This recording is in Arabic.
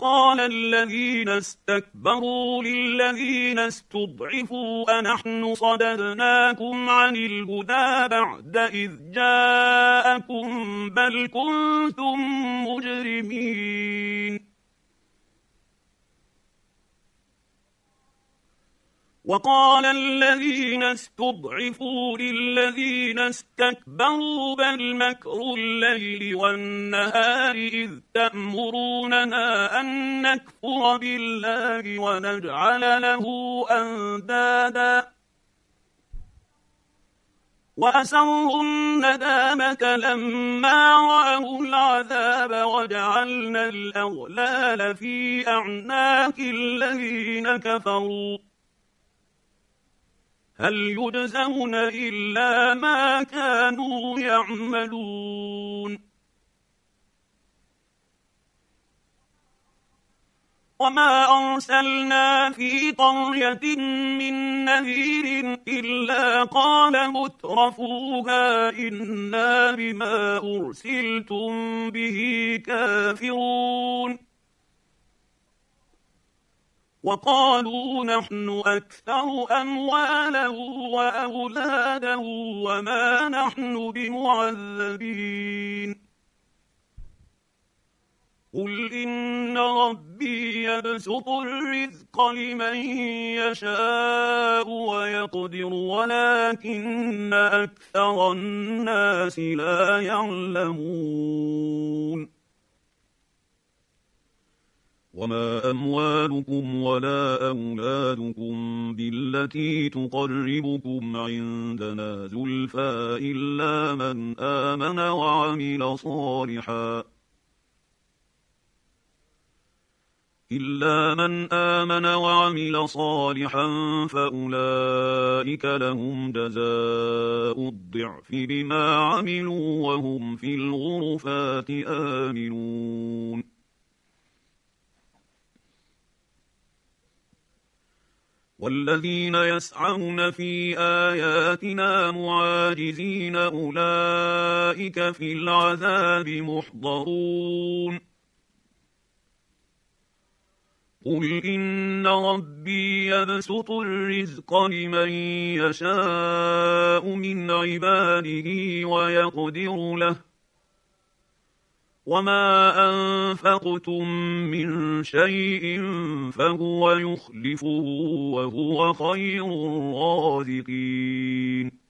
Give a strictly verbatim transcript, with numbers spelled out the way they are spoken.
قال الذين استكبروا للذين استضعفوا أنحن صددناكم عن الهدى بعد إذ جاءكم بل كنتم مجرمين. وقال الذين استضعفوا للذين استكبروا بل مكر الليل والنهار إذ تأمروننا أن نكفر بالله ونجعل له أندادا وأسروا الندامة لما رأوا العذاب وجعلنا الأغلال في أعناق الذين كفروا هل يجزون إلا ما كانوا يعملون. وما أرسلنا في قرية من نذير إلا قال مترفوها إنا بما أرسلتم به كافرون وقالوا نحن أكثر أموالا وأولادا وما نحن بمعذبين. قل إن ربي يبسط الرزق لمن يشاء ويقدر ولكن أكثر الناس لا يعلمون. وما أموالكم ولا أولادكم بالتي تقربكم عندنا زلفى إلا من آمن وعمل صالحا إلا من آمن وعمل صالحا فأولئك لهم جزاء الضعف بما عملوا وهم في الغرفات آمنون. والذين يسعون في آياتنا معاجزين أولئك في العذاب محضرون. قل إن ربي يبسط الرزق لمن يشاء من عباده ويقدر له وما أنفقتم من شيء فهو يخلفه وهو خير الرازقين.